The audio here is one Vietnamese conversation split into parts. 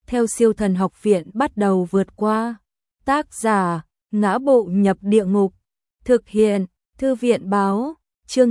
theo Siêu Thần Học Viện bắt đầu vượt qua. Tác giả: Ngã Bộ Nhập Địa Ngục. Thực hiện: Thư viện báo. Chương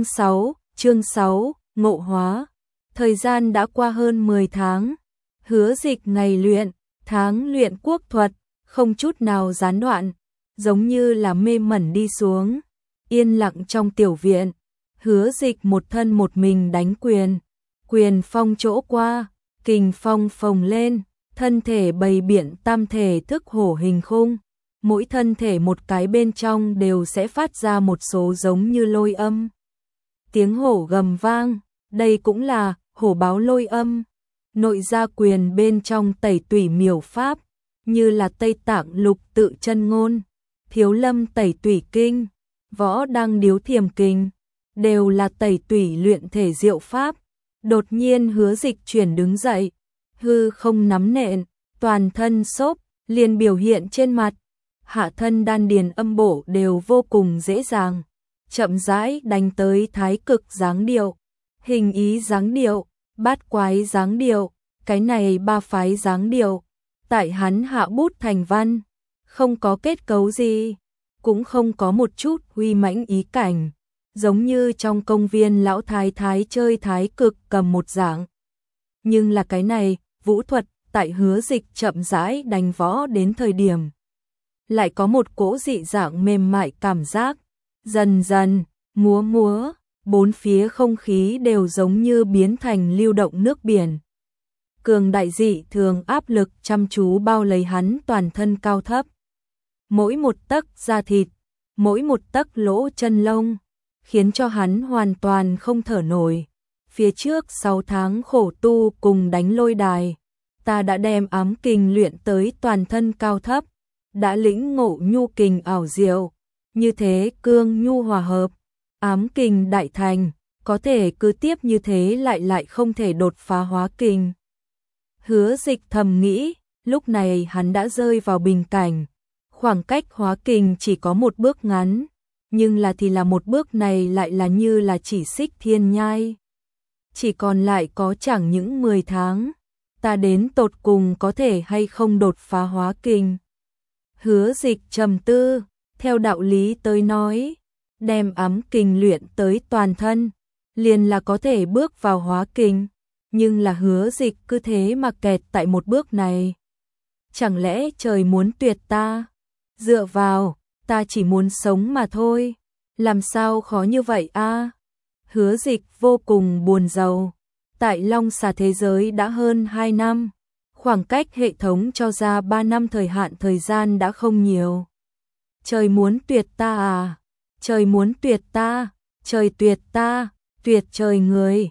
6, Ngộ Hóa. Thời gian đã qua hơn 10 tháng. Hứa Dịch ngày luyện, tháng luyện quốc thuật, không chút nào gián đoạn, giống như là mê mẩn đi xuống. Yên lặng trong tiểu viện, Hứa Dịch một thân một mình đánh quyền. Quyền phong chỗ qua, kình phong phồng lên, thân thể bày biện tam thể thức hổ hình khung. Mỗi thân thể một cái bên trong đều sẽ phát ra một số giống như lôi âm. Tiếng hổ gầm vang, đây cũng là hổ báo lôi âm. Nội gia quyền bên trong tẩy tủy miểu pháp, như là Tây Tạng lục tự chân ngôn, Thiếu Lâm tẩy tủy kinh, Võ Đăng điếu thiềm kinh, đều là tẩy tủy luyện thể diệu pháp. Đột nhiên Hứa Dịch chuyển đứng dậy, hư không nắm nện, toàn thân xốp, liền biểu hiện trên mặt. Hạ thân đan điền âm bổ đều vô cùng dễ dàng, chậm rãi đánh tới thái cực dáng điệu, hình ý dáng điệu, bát quái dáng điệu, cái này ba phái dáng điệu. Tại hắn hạ bút thành văn, không có kết cấu gì, cũng không có một chút uy mãnh ý cảnh, giống như trong công viên lão thái thái chơi thái cực cầm một dạng. Nhưng là cái này, vũ thuật, tại Hứa Dịch chậm rãi đánh võ đến thời điểm, lại có một cỗ dị dạng mềm mại cảm giác, dần dần, múa, bốn phía không khí đều giống như biến thành lưu động nước biển. Cường đại dị thường áp lực chăm chú bao lấy hắn toàn thân cao thấp. Mỗi một tấc da thịt, mỗi một tấc lỗ chân lông, khiến cho hắn hoàn toàn không thở nổi. Phía trước 6 tháng khổ tu cùng đánh lôi đài, ta đã đem ám kình luyện tới toàn thân cao thấp, đã lĩnh ngộ nhu kình ảo diệu, như thế cương nhu hòa hợp, ám kình đại thành, có thể cứ tiếp như thế lại không thể đột phá hóa kình. Hứa Dịch thầm nghĩ, lúc này hắn đã rơi vào bình cảnh, khoảng cách hóa kình chỉ có một bước ngắn, nhưng là một bước này lại là như là chỉ xích thiên nhai. Chỉ còn lại có chẳng những 10 tháng, ta đến tột cùng có thể hay không đột phá hóa kình. Hứa Dịch trầm tư, theo đạo lý tới nói, đem ám kình luyện tới toàn thân, liền là có thể bước vào hóa kình, nhưng là Hứa Dịch cứ thế mà kẹt tại một bước này. Chẳng lẽ trời muốn tuyệt ta? Dựa vào, ta chỉ muốn sống mà thôi, làm sao khó như vậy a? Hứa Dịch vô cùng buồn rầu, tại Long Xà thế giới đã hơn 2 năm, khoảng cách hệ thống cho ra 3 năm thời hạn thời gian đã không nhiều. Trời muốn tuyệt ta à? Trời muốn tuyệt ta, trời tuyệt ta, tuyệt trời người,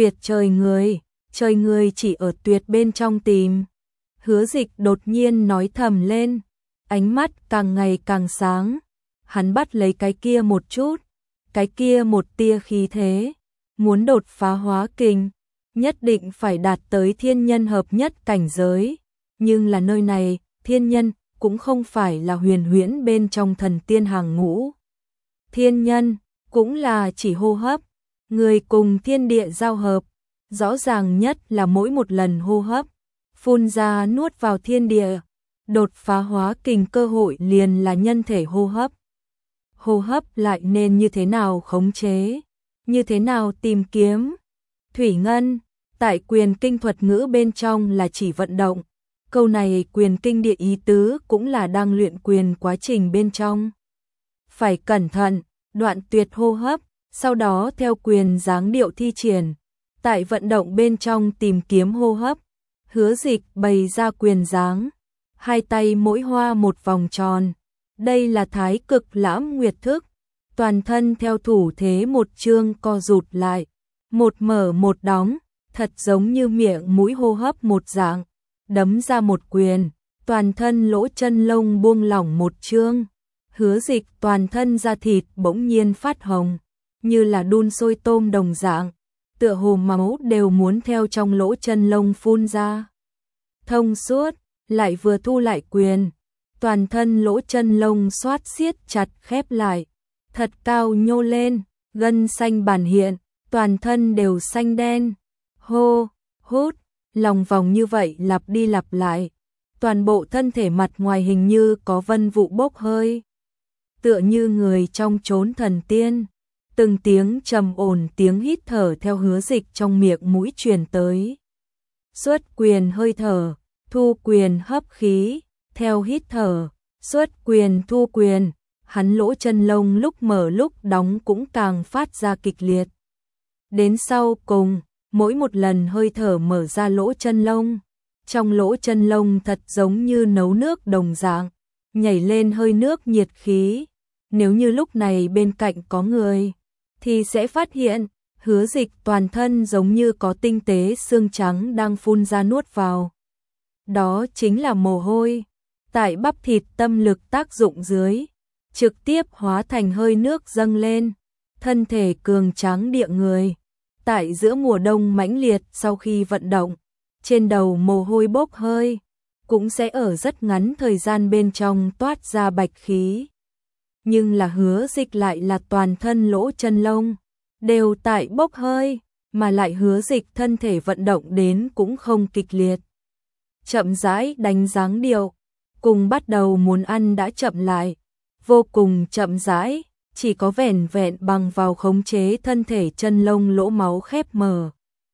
trời người chỉ ở tuyệt bên trong tìm. Hứa Dịch đột nhiên nói thầm lên, ánh mắt càng ngày càng sáng, hắn bắt lấy cái kia một chút, cái kia một tia khí thế, muốn đột phá hóa kình, nhất định phải đạt tới thiên nhân hợp nhất cảnh giới, nhưng là nơi này, thiên nhân cũng không phải là huyền huyễn bên trong thần tiên hàng ngũ. Thiên nhân cũng là chỉ hô hấp, người cùng thiên địa giao hợp, rõ ràng nhất là mỗi một lần hô hấp, phun ra nuốt vào thiên địa, đột phá hóa kình cơ hội liền là nhân thể hô hấp. Hô hấp lại nên như thế nào khống chế, như thế nào tìm kiếm? Thủy ngân, tại quyền kinh thuật ngữ bên trong là chỉ vận động, câu này quyền kinh địa ý tứ cũng là đang luyện quyền quá trình bên trong. Phải cẩn thận, đoạn tuyệt hô hấp, sau đó theo quyền dáng điệu thi triển, tại vận động bên trong tìm kiếm hô hấp. Hứa Dịch bày ra quyền dáng, hai tay mỗi hoa một vòng tròn, đây là thái cực lãm nguyệt thức, toàn thân theo thủ thế một chương co rụt lại, một mở một đóng, thật giống như miệng mũi hô hấp một dạng, đấm ra một quyền, toàn thân lỗ chân lông buông lỏng một chương. Hứa Dịch toàn thân da thịt bỗng nhiên phát hồng, như là đun sôi tôm đồng dạng, tựa hồ máu đều muốn theo trong lỗ chân lông phun ra. Thông suốt, lại vừa thu lại quyền, toàn thân lỗ chân lông xoát siết chặt khép lại, thật cao nhô lên, gân xanh bản hiện, toàn thân đều xanh đen. Hô, hút, lòng vòng như vậy lặp đi lặp lại. Toàn bộ thân thể mặt ngoài hình như có vân vụ bốc hơi. Tựa như người trong chốn thần tiên. Từng tiếng trầm ổn tiếng hít thở theo Hứa Dịch trong miệng mũi truyền tới. Xuất quyền hơi thở, thu quyền hấp khí, theo hít thở, xuất quyền thu quyền, hắn lỗ chân lông lúc mở lúc đóng cũng càng phát ra kịch liệt. Đến sau cùng, mỗi một lần hơi thở mở ra lỗ chân lông, trong lỗ chân lông thật giống như nấu nước đồng dạng, nhảy lên hơi nước nhiệt khí. Nếu như lúc này bên cạnh có người, thì sẽ phát hiện, Hứa Dịch toàn thân giống như có tinh tế xương trắng đang phun ra nuốt vào. Đó chính là mồ hôi, tại bắp thịt tâm lực tác dụng dưới, trực tiếp hóa thành hơi nước dâng lên, thân thể cường tráng địa người. Tại giữa mùa đông mãnh liệt sau khi vận động, trên đầu mồ hôi bốc hơi, cũng sẽ ở rất ngắn thời gian bên trong toát ra bạch khí. Nhưng là Hứa Dịch lại là toàn thân lỗ chân lông đều tại bốc hơi, mà lại Hứa Dịch thân thể vận động đến cũng không kịch liệt. Chậm rãi đánh dáng điệu, cùng bắt đầu muốn ăn đã chậm lại, vô cùng chậm rãi, chỉ có vẻn vẹn bằng vào khống chế thân thể chân lông lỗ máu khép mở.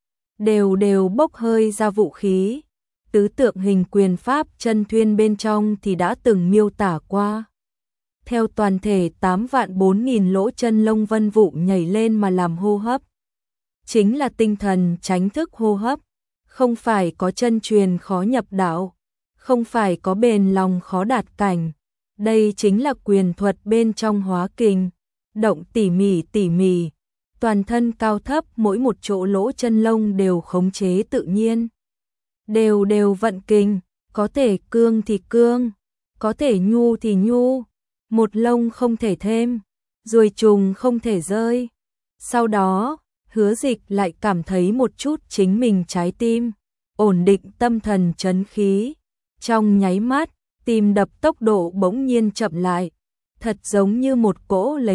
Đều đều bốc hơi ra vũ khí, tứ tượng hình quyền pháp chân thuyên bên trong thì đã từng miêu tả qua. Theo toàn thể 8 vạn 4.000 lỗ chân lông vân vụ nhảy lên mà làm hô hấp. Chính là tinh thần tránh thức hô hấp, không phải có chân truyền khó nhập đạo, không phải có bền lòng khó đạt cảnh. Đây chính là quyền thuật bên trong hóa kình, động tỉ mỉ, toàn thân cao thấp mỗi một chỗ lỗ chân lông đều khống chế tự nhiên. Đều đều vận kình, có thể cương thì cương, có thể nhu thì nhu. Một lông không thể thêm, ruồi trùng không thể rơi. Sau đó, Hứa Dịch lại cảm thấy một chút chính mình trái tim, ổn định tâm thần trấn khí. Trong nháy mắt, tim đập tốc độ bỗng nhiên chậm lại, thật giống như một cỗ lấy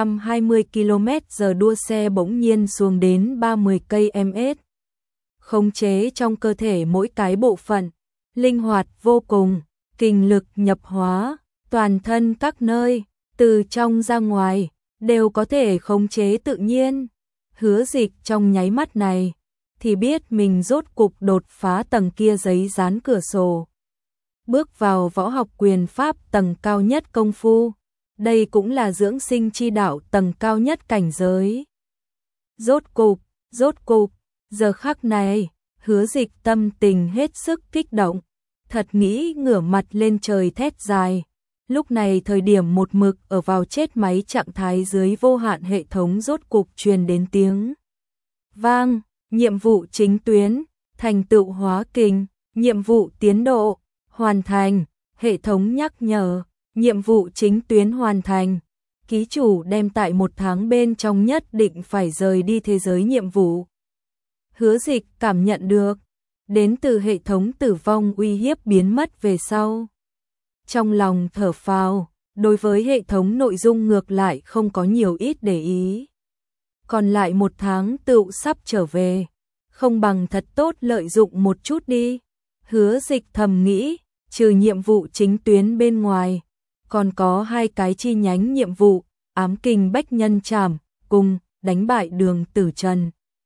120 km/h đua xe bỗng nhiên xuống đến 30 km/h. Khống chế trong cơ thể mỗi cái bộ phận, linh hoạt vô cùng, kình lực nhập hóa. Toàn thân các nơi, từ trong ra ngoài, đều có thể khống chế tự nhiên. Hứa Dịch trong nháy mắt này, thì biết mình rốt cục đột phá tầng kia giấy dán cửa sổ. Bước vào võ học quyền pháp tầng cao nhất công phu, đây cũng là dưỡng sinh chi đạo tầng cao nhất cảnh giới. Rốt cục, giờ khắc này, Hứa Dịch tâm tình hết sức kích động, thật nghĩ ngửa mặt lên trời thét dài. Lúc này thời điểm một mực ở vào chết máy trạng thái dưới vô hạn hệ thống rốt cục truyền đến tiếng vang, nhiệm vụ chính tuyến, thành tựu hóa kình, nhiệm vụ tiến độ, hoàn thành, hệ thống nhắc nhở, nhiệm vụ chính tuyến hoàn thành, ký chủ đem tại 1 tháng bên trong nhất định phải rời đi thế giới nhiệm vụ. Hứa Dịch cảm nhận được, đến từ hệ thống tử vong uy hiếp biến mất về sau. Trong lòng thở phào, đối với hệ thống nội dung ngược lại không có nhiều ít để ý. Còn lại 1 tháng tựu sắp trở về, không bằng thật tốt lợi dụng một chút đi. Hứa Dịch thầm nghĩ, trừ nhiệm vụ chính tuyến bên ngoài, còn có 2 cái chi nhánh nhiệm vụ, ám kình bách nhân trảm, cùng đánh bại Đường Tử Trần.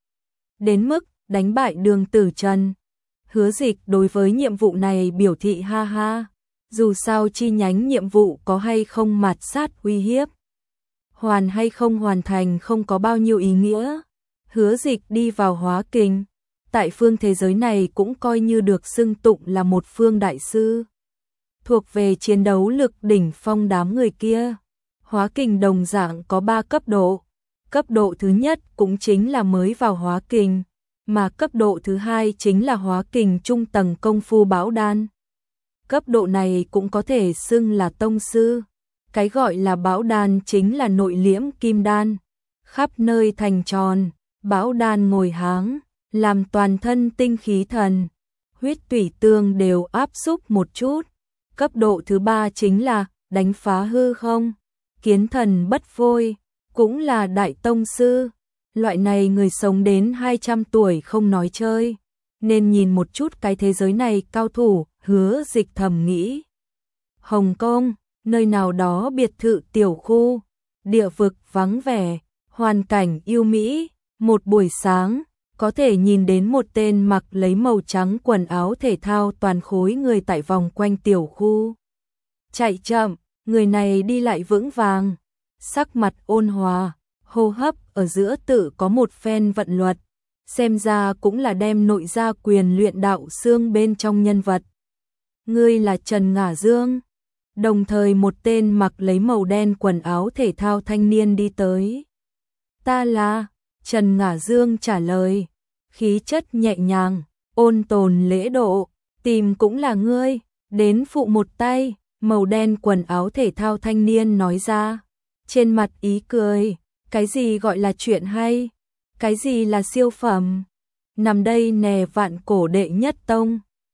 Đến mức đánh bại Đường Tử Trần, Hứa Dịch đối với nhiệm vụ này biểu thị ha ha. Dù sao chi nhánh nhiệm vụ có hay không mạt sát uy hiếp, hoàn hay không hoàn thành không có bao nhiêu ý nghĩa. Hứa Dịch đi vào hóa kình, tại phương thế giới này cũng coi như được xưng tụng là một phương đại sư. Thuộc về chiến đấu lực đỉnh phong đám người kia. Hóa kình đồng dạng có 3 cấp độ. Cấp độ thứ nhất cũng chính là mới vào hóa kình, mà cấp độ thứ hai chính là hóa kình trung tầng công phu bão đan. Cấp độ này cũng có thể xưng là tông sư. Cái gọi là bão đan chính là nội liễm kim đan, khắp nơi thành tròn, bão đan ngồi háng, làm toàn thân tinh khí thần, huyết tủy tương đều áp xúc một chút. Cấp độ thứ 3 chính là đánh phá hư không, kiến thần bất phôi, cũng là đại tông sư. Loại này người sống đến 200 tuổi không nói chơi. nên nhìn một chút cái thế giới này cao thủ, Hứa Dịch thầm nghĩ. Hồng Kông, nơi nào đó biệt thự tiểu khu, địa vực vắng vẻ, hoàn cảnh yêu mỹ, một buổi sáng, có thể nhìn đến một tên mặc lấy màu trắng quần áo thể thao toàn khối người tại vòng quanh tiểu khu. Chạy chậm, người này đi lại vững vàng, sắc mặt ôn hòa, hô hấp ở giữa tự có một phen vận luật, xem ra cũng là đem nội gia quyền luyện đạo xương bên trong nhân vật. Ngươi là Trần Ngả Dương. Đồng thời một tên mặc lấy màu đen quần áo thể thao thanh niên đi tới. Ta là, Trần Ngả Dương trả lời, khí chất nhẹ nhàng, ôn tồn lễ độ, tìm cũng là ngươi, đến phụ một tay, màu đen quần áo thể thao thanh niên nói ra, trên mặt ý cười, cái gì gọi là chuyện hay, cái gì là siêu phẩm, nằm đây nè vạn cổ đệ nhất tông,